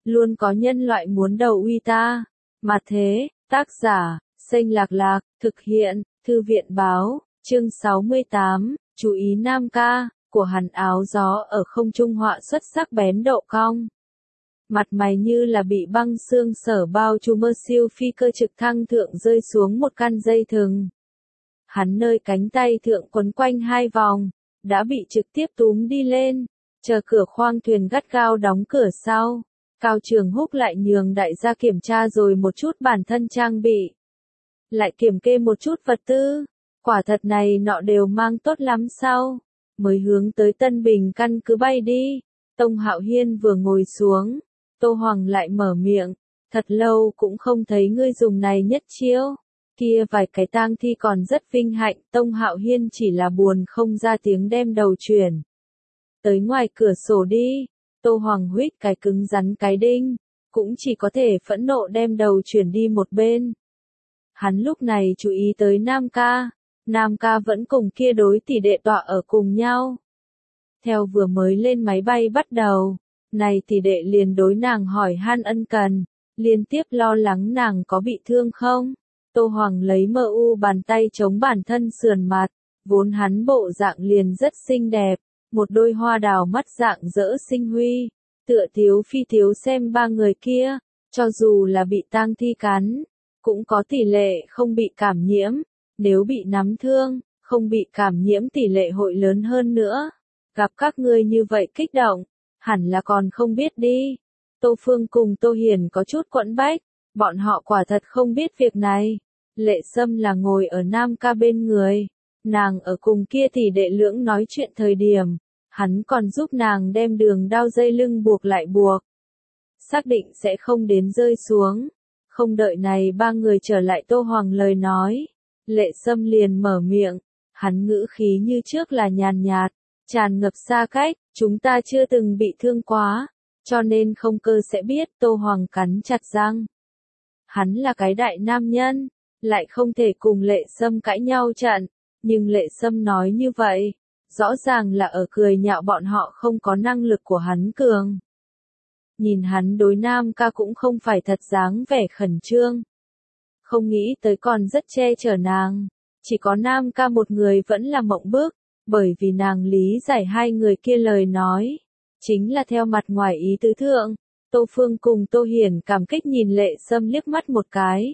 luôn có nhân loại muốn đầu uy ta. Mà thế, tác giả, Xanh Lạc Lạc, thực hiện, Thư viện báo, chương 68, chú ý Nam ca, của hắn áo gió ở không trung họa xuất sắc bén độ cong. Mặt mày như là bị băng xương sở bao trùm mơ siêu phi cơ trực thăng thượng rơi xuống một căn dây thừng. Hắn nơi cánh tay thượng quấn quanh hai vòng, đã bị trực tiếp túm đi lên, chờ cửa khoang thuyền gắt gao đóng cửa sau. Cao Trường Húc lại nhường đại gia kiểm tra rồi một chút bản thân trang bị. Lại kiểm kê một chút vật tư, quả thật này nọ đều mang tốt lắm sao, mới hướng tới Tân Bình căn cứ bay đi. Tông Hạo Hiên vừa ngồi xuống, Tô Hoàng lại mở miệng, thật lâu cũng không thấy ngươi dùng này nhất chiêu. Kia vài cái tang thi còn rất vinh hạnh, Tông Hạo Hiên chỉ là buồn không ra tiếng đem đầu chuyển tới ngoài cửa sổ đi. Tô Hoàng huýt cái cứng rắn cái đinh, cũng chỉ có thể phẫn nộ đem đầu chuyển đi một bên. Hắn lúc này chú ý tới Nam ca vẫn cùng kia đối tỷ đệ tọa ở cùng nhau. Theo vừa mới lên máy bay bắt đầu, này tỷ đệ liền đối nàng hỏi han ân cần, liên tiếp lo lắng nàng có bị thương không. Tô Hoàng lấy bàn tay chống bản thân sườn mặt, vốn hắn bộ dạng liền rất xinh đẹp, một đôi hoa đào mắt dạng dỡ sinh huy, tựa thiếu phi thiếu xem ba người kia, cho dù là bị tang thi cắn, cũng có tỷ lệ không bị cảm nhiễm, nếu bị nắm thương, không bị cảm nhiễm tỷ lệ hội lớn hơn nữa. Gặp các ngươi như vậy kích động, hẳn là còn không biết đi. Tô Phương cùng Tô Hiền có chút quẫn bách, bọn họ quả thật không biết việc này. Lệ Sâm là ngồi ở Nam ca bên người, nàng ở cùng kia tỷ đệ lưỡng nói chuyện thời điểm, hắn còn giúp nàng đem đường đao dây lưng buộc lại buộc. Xác định sẽ không đến rơi xuống. Không đợi này ba người trở lại Tô Hoàng lời nói, Lệ Sâm liền mở miệng, hắn ngữ khí như trước là nhàn nhạt, tràn ngập xa cách, chúng ta chưa từng bị thương quá, cho nên không cơ sẽ biết. Tô Hoàng cắn chặt răng. Hắn là cái đại nam nhân, lại không thể cùng Lệ Sâm cãi nhau trận, nhưng Lệ Sâm nói như vậy, rõ ràng là ở cười nhạo bọn họ không có năng lực của hắn cường. Nhìn hắn đối Nam ca cũng không phải thật dáng vẻ khẩn trương. Không nghĩ tới còn rất che chở nàng, chỉ có Nam ca một người vẫn là mộng bức, bởi vì nàng lý giải hai người kia lời nói, chính là theo mặt ngoài ý tứ thượng. Tô Phương cùng Tô Hiển cảm kích nhìn Lệ Sâm liếc mắt một cái.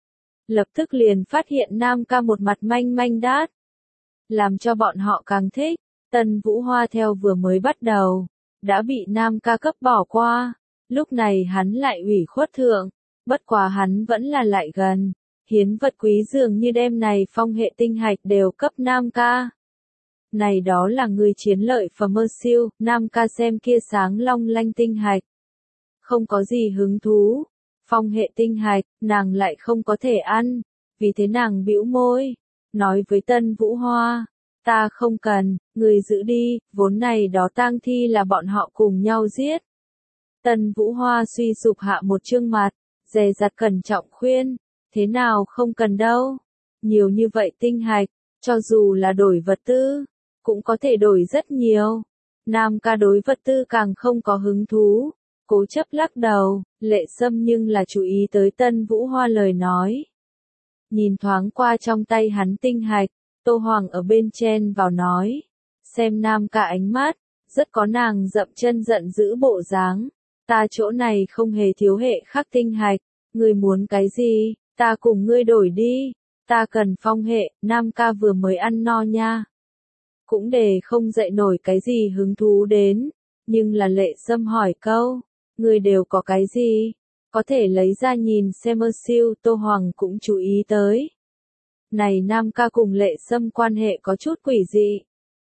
Lập tức liền phát hiện Nam ca một mặt manh manh đát, làm cho bọn họ càng thích. Tân Vũ Hoa theo vừa mới bắt đầu, đã bị Nam ca cấp bỏ qua, lúc này hắn lại ủy khuất thượng, bất quá hắn vẫn là lại gần, hiến vật quý dường như đêm này phong hệ tinh hạch đều cấp Nam ca. Này đó là người chiến lợi phẩm mơ siêu, Nam ca xem kia sáng long lanh tinh hạch, không có gì hứng thú. Phong hệ tinh hạch, nàng lại không có thể ăn, vì thế nàng bĩu môi, nói với Tân Vũ Hoa, ta không cần, người giữ đi, vốn này đó tang thi là bọn họ cùng nhau giết. Tân Vũ Hoa suy sụp hạ một trương mặt, dè dặt cẩn trọng khuyên, thế nào không cần đâu, nhiều như vậy tinh hạch, cho dù là đổi vật tư, cũng có thể đổi rất nhiều. Nam ca đối vật tư càng không có hứng thú, cố chấp lắc đầu. Lệ Sâm nhưng là chú ý tới Tân Vũ Hoa lời nói. Nhìn thoáng qua trong tay hắn tinh hạch, Tô Hoàng ở bên chen vào nói, xem Nam ca ánh mắt, rất có nàng dậm chân giận dữ bộ dáng. Ta chỗ này không hề thiếu hệ khắc tinh hạch, ngươi muốn cái gì, ta cùng ngươi đổi đi, ta cần phong hệ. Nam ca vừa mới ăn no nha, cũng để không dậy nổi cái gì hứng thú đến, nhưng là Lệ Sâm hỏi câu, ngươi đều có cái gì, có thể lấy ra nhìn xem ơ siêu. Tô Hoàng cũng chú ý tới. Này Nam ca cùng Lệ Sâm quan hệ có chút quỷ dị.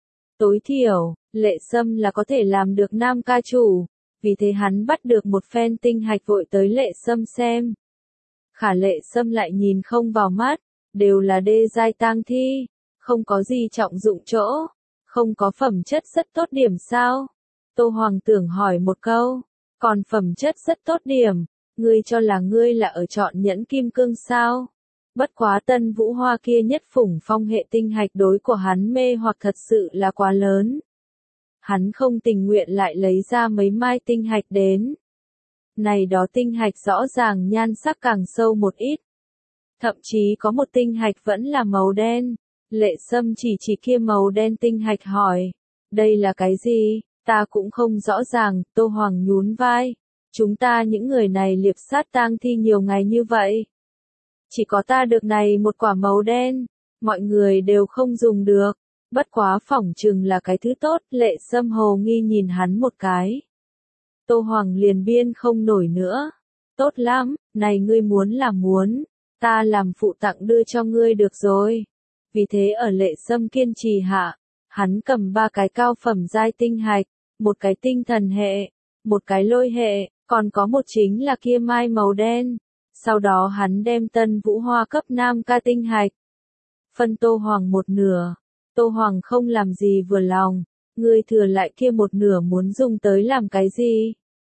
Tối thiểu, Lệ Sâm là có thể làm được Nam ca chủ, vì thế hắn bắt được một phen tinh hạch vội tới Lệ Sâm xem. Khả Lệ Sâm lại nhìn không vào mắt, đều là đê giai tang thi, không có gì trọng dụng chỗ, không có phẩm chất rất tốt điểm sao? Tô Hoàng tưởng hỏi một câu, còn phẩm chất rất tốt điểm, ngươi cho là ngươi là ở chọn nhẫn kim cương sao? Bất quá Tân Vũ Hoa kia nhất phủng phong hệ tinh hạch đối của hắn mê hoặc thật sự là quá lớn. Hắn không tình nguyện lại lấy ra mấy mai tinh hạch đến. Này đó tinh hạch rõ ràng nhan sắc càng sâu một ít. Thậm chí có một tinh hạch vẫn là màu đen. Lệ Sâm chỉ kia màu đen tinh hạch hỏi. Đây là cái gì? Ta cũng không rõ ràng, Tô Hoàng nhún vai. Chúng ta những người này liệp sát tang thi nhiều ngày như vậy. Chỉ có ta được này một quả màu đen. Mọi người đều không dùng được. Bất quá phỏng chừng là cái thứ tốt. Lệ Sâm hồ nghi nhìn hắn một cái. Tô Hoàng liền biên không nổi nữa. Tốt lắm, này ngươi muốn là muốn. Ta làm phụ tặng đưa cho ngươi được rồi. Vì thế ở Lệ Sâm kiên trì hạ, hắn cầm 3 cái cao phẩm giai tinh hạch, một cái tinh thần hệ, một cái lôi hệ, còn có một chính là kia mai màu đen. Sau đó hắn đem Tân Vũ Hoa cấp nam ca tinh hạch. Phân Tô Hoàng một nửa. Tô Hoàng không làm gì vừa lòng. Ngươi thừa lại kia một nửa muốn dùng tới làm cái gì?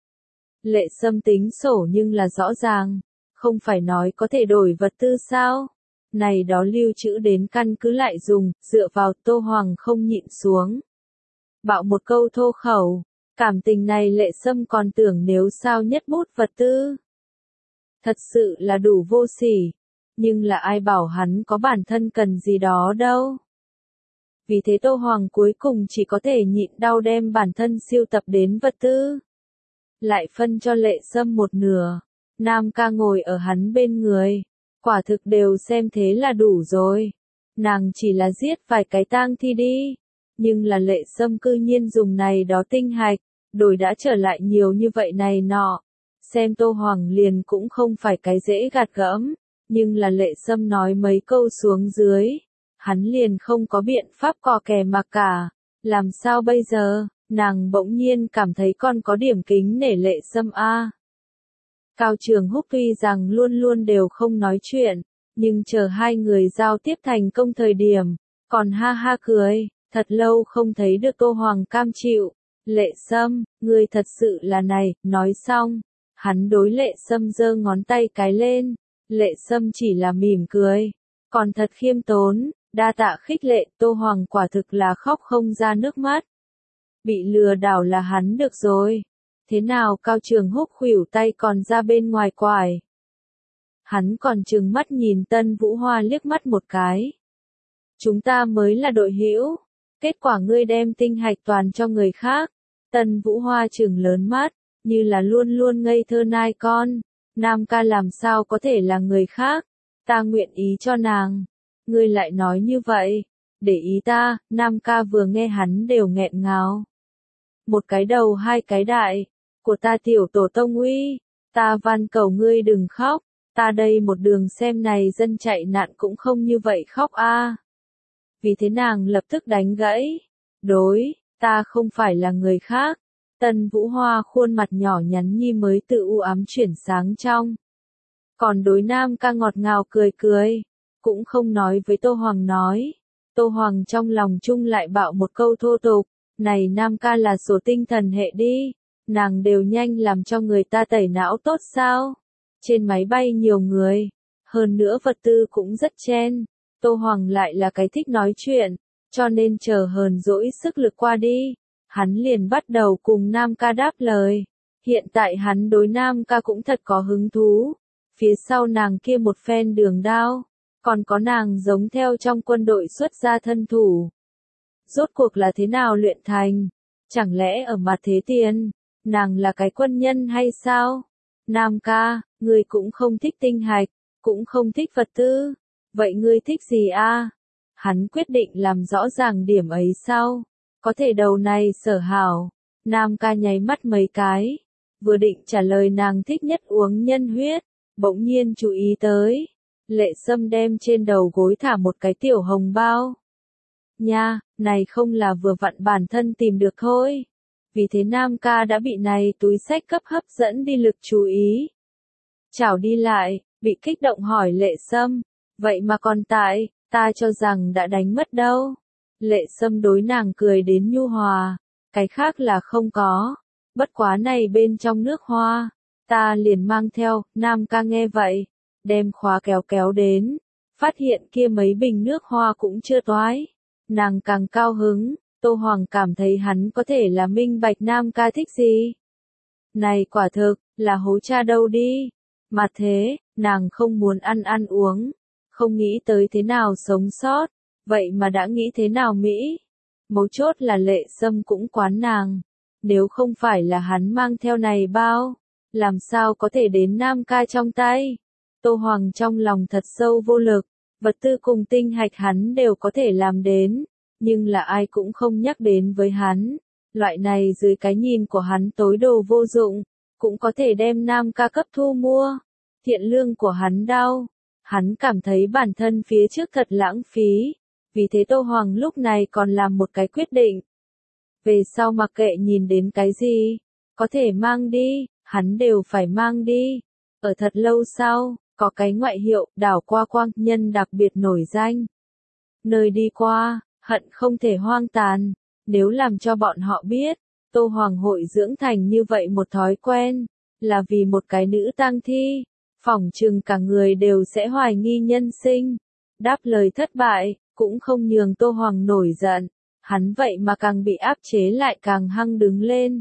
Lệ Sâm tính sổ nhưng là rõ ràng. Không phải nói có thể đổi vật tư sao? Này đó lưu trữ đến căn cứ lại dùng, dựa vào Tô Hoàng không nhịn xuống. Bạo một câu thô khẩu. Cảm tình này Lệ Sâm còn tưởng nếu sao nhất bút vật tư. Thật sự là đủ vô sỉ. Nhưng là ai bảo hắn có bản thân cần gì đó đâu. Vì thế Tô Hoàng cuối cùng chỉ có thể nhịn đau đem bản thân siêu tập đến vật tư. Lại phân cho Lệ Sâm một nửa. Nam ca ngồi ở hắn bên người. Quả thực đều xem thế là đủ rồi. Nàng chỉ là giết vài cái tang thi đi. Nhưng là Lệ Sâm cư nhiên dùng này đó tinh hạch. Đổi đã trở lại nhiều như vậy này nọ. Xem Tô Hoàng liền cũng không phải cái dễ gạt gẫm. Nhưng là Lệ Sâm nói mấy câu xuống dưới. Hắn liền không có biện pháp cò kè mà cả. Làm sao bây giờ? Nàng bỗng nhiên cảm thấy con có điểm kính nể Lệ Sâm a. Cao Trường Húc tuy rằng luôn luôn đều không nói chuyện, nhưng chờ hai người giao tiếp thành công thời điểm, còn ha ha cười, thật lâu không thấy được Tô Hoàng cam chịu. Lệ Sâm, ngươi thật sự là này, nói xong, hắn đối Lệ Sâm giơ ngón tay cái lên, Lệ Sâm chỉ là mỉm cười, còn thật khiêm tốn, đa tạ khích lệ, Tô Hoàng quả thực là khóc không ra nước mắt. Bị lừa đảo là hắn được rồi. Thế nào Cao Trường Húc khuỷu tay còn ra bên ngoài quải. Hắn còn trừng mắt nhìn Tân Vũ Hoa liếc mắt một cái. Chúng ta mới là đội hữu. Kết quả ngươi đem tinh hạch toàn cho người khác. Tân Vũ Hoa trừng lớn mắt, như là luôn luôn ngây thơ nai con. Nam ca làm sao có thể là người khác. Ta nguyện ý cho nàng. Ngươi lại nói như vậy. Để ý ta, Nam ca vừa nghe hắn đều nghẹn ngào. Một cái đầu hai cái đại. Của ta tiểu tổ tông uy, ta van cầu ngươi đừng khóc, ta đây một đường xem này dân chạy nạn cũng không như vậy khóc a. Vì thế nàng lập tức đánh gãy, đối, ta không phải là người khác. Tân Vũ Hoa khuôn mặt nhỏ nhắn nhi mới tự u ám chuyển sáng trong. Còn đối Nam ca ngọt ngào cười cười, cũng không nói với Tô Hoàng nói. Tô Hoàng trong lòng chung lại bạo một câu thô tục, này Nam ca là số tinh thần hệ đi. Nàng đều nhanh làm cho người ta tẩy não tốt sao? Trên máy bay nhiều người, hơn nữa vật tư cũng rất chen. Tô Hoàng lại là cái thích nói chuyện, cho nên chờ hờn dỗi sức lực qua đi. Hắn liền bắt đầu cùng Nam ca đáp lời. Hiện tại hắn đối Nam ca cũng thật có hứng thú. Phía sau nàng kia một phen đường đao, còn có nàng giống theo trong quân đội xuất ra thân thủ. Rốt cuộc là thế nào luyện thành? Chẳng lẽ ở mặt thế tiền? Nàng là cái quân nhân hay sao? Nam ca, ngươi cũng không thích tinh hạch, cũng không thích vật tư. Vậy ngươi thích gì a? Hắn quyết định làm rõ ràng điểm ấy sau. Có thể đầu này sở hảo. Nam ca nháy mắt mấy cái. Vừa định trả lời nàng thích nhất uống nhân huyết. Bỗng nhiên chú ý tới. Lệ Sâm đem trên đầu gối thả một cái tiểu hồng bao. Nha, này không là vừa vặn bản thân tìm được thôi. Vì thế Nam ca đã bị này túi xách cấp hấp dẫn đi lực chú ý. Chảo đi lại, bị kích động hỏi Lệ Sâm. Vậy mà còn tại, ta cho rằng đã đánh mất đâu. Lệ Sâm đối nàng cười đến nhu hòa. Cái khác là không có. Bất quá này bên trong nước hoa. Ta liền mang theo, Nam ca nghe vậy. Đem khóa kéo kéo đến. Phát hiện kia mấy bình nước hoa cũng chưa toái. Nàng càng cao hứng. Tô Hoàng cảm thấy hắn có thể là minh bạch Nam ca thích gì. Này quả thực, là hố cha đâu đi. Mà thế, nàng không muốn ăn uống, không nghĩ tới thế nào sống sót, vậy mà đã nghĩ thế nào Mỹ. Mấu chốt là Lệ Sâm cũng quán nàng, nếu không phải là hắn mang theo này bao, làm sao có thể đến Nam Ca trong tay. Tô Hoàng trong lòng thật sâu vô lực, vật tư cùng tinh hạch hắn đều có thể làm đến, nhưng là ai cũng không nhắc đến với hắn. Loại này dưới cái nhìn của hắn tối đồ vô dụng, cũng có thể đem Nam Ca cấp thu mua. Thiện lương của hắn đau, hắn cảm thấy bản thân phía trước thật lãng phí, vì thế Tô Hoàng lúc này còn làm một cái quyết định. Về sau mặc kệ nhìn đến cái gì, có thể mang đi, hắn đều phải mang đi. Ở thật lâu sau, có cái ngoại hiệu, đảo qua quang, nhân đặc biệt nổi danh. Nơi đi qua, hận không thể hoang tàn, nếu làm cho bọn họ biết, Tô Hoàng hội dưỡng thành như vậy một thói quen, là vì một cái nữ tang thi, phỏng chừng cả người đều sẽ hoài nghi nhân sinh. Đáp lời thất bại, cũng không nhường Tô Hoàng nổi giận, hắn vậy mà càng bị áp chế lại càng hăng đứng lên.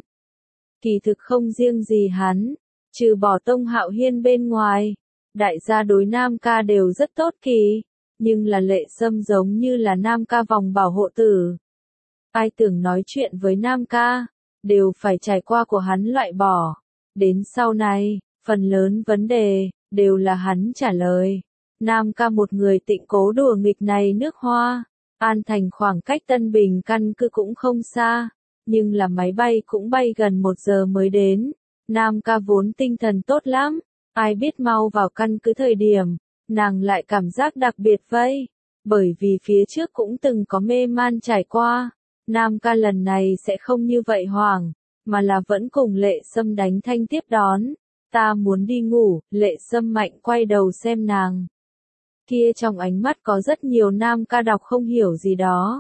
Kỳ thực không riêng gì hắn, trừ bỏ Tông Hạo Hiên bên ngoài, đại gia đối Nam Ca đều rất tốt kỳ, nhưng là Lệ Sâm giống như là Nam Ca vòng bảo hộ tử. Ai tưởng nói chuyện với Nam Ca, đều phải trải qua của hắn loại bỏ. Đến sau này, phần lớn vấn đề, đều là hắn trả lời. Nam Ca một người tịnh cố đùa nghịch này nước Hoa. An Thành khoảng cách Tân Bình căn cứ cũng không xa, nhưng là máy bay cũng bay gần 1 giờ mới đến. Nam Ca vốn tinh thần tốt lắm, ai biết mau vào căn cứ thời điểm, nàng lại cảm giác đặc biệt vây, bởi vì phía trước cũng từng có mê man trải qua. Nam Ca lần này sẽ không như vậy hoảng, mà là vẫn cùng Lệ Sâm đánh thanh tiếp đón. Ta muốn đi ngủ, Lệ Sâm mạnh quay đầu xem nàng. Kia trong ánh mắt có rất nhiều Nam Ca đọc không hiểu gì đó.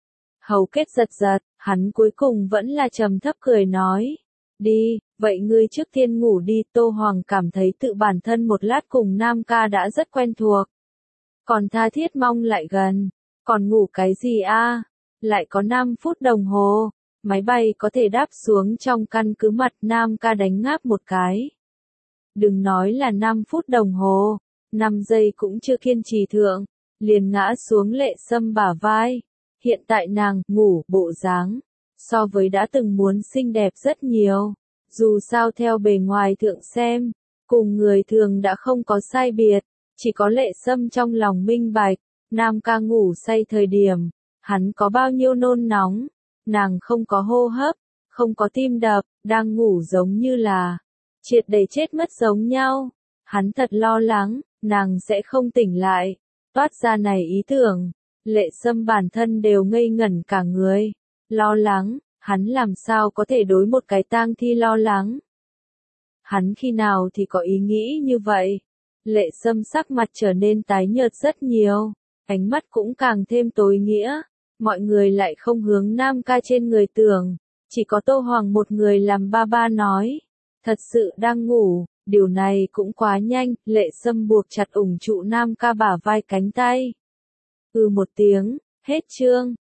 Hầu kết giật giật, hắn cuối cùng vẫn là trầm thấp cười nói. Đi, vậy ngươi trước tiên ngủ đi. Tô Hoàng cảm thấy tự bản thân một lát cùng Nam Ca đã rất quen thuộc. Còn tha thiết mong lại gần, còn ngủ cái gì a? Lại có 5 phút đồng hồ, máy bay có thể đáp xuống trong căn cứ. Mặt Nam Ca đánh ngáp một cái. Đừng nói là 5 phút đồng hồ, 5 giây cũng chưa kiên trì thượng, liền ngã xuống Lệ Sâm bả vai. Hiện tại nàng ngủ bộ dáng, so với đã từng muốn xinh đẹp rất nhiều. Dù sao theo bề ngoài thượng xem, cùng người thường đã không có sai biệt, chỉ có Lệ Sâm trong lòng minh bạch, Nam Ca ngủ say thời điểm, hắn có bao nhiêu nôn nóng, nàng không có hô hấp, không có tim đập, đang ngủ giống như là triệt để chết mất giống nhau. Hắn thật lo lắng, nàng sẽ không tỉnh lại. Toát ra này ý tưởng, Lệ Sâm bản thân đều ngây ngẩn cả người. Lo lắng, hắn làm sao có thể đối một cái tang thi lo lắng. Hắn khi nào thì có ý nghĩ như vậy. Lệ Sâm sắc mặt trở nên tái nhợt rất nhiều, ánh mắt cũng càng thêm tối nghĩa. Mọi người lại không hướng Nam Ca trên người tưởng, chỉ có Tô Hoàng một người làm ba ba nói. Thật sự đang ngủ, điều này cũng quá nhanh. Lệ Sâm buộc chặt ủng trụ Nam Ca bả vai cánh tay. Một tiếng, hết chương.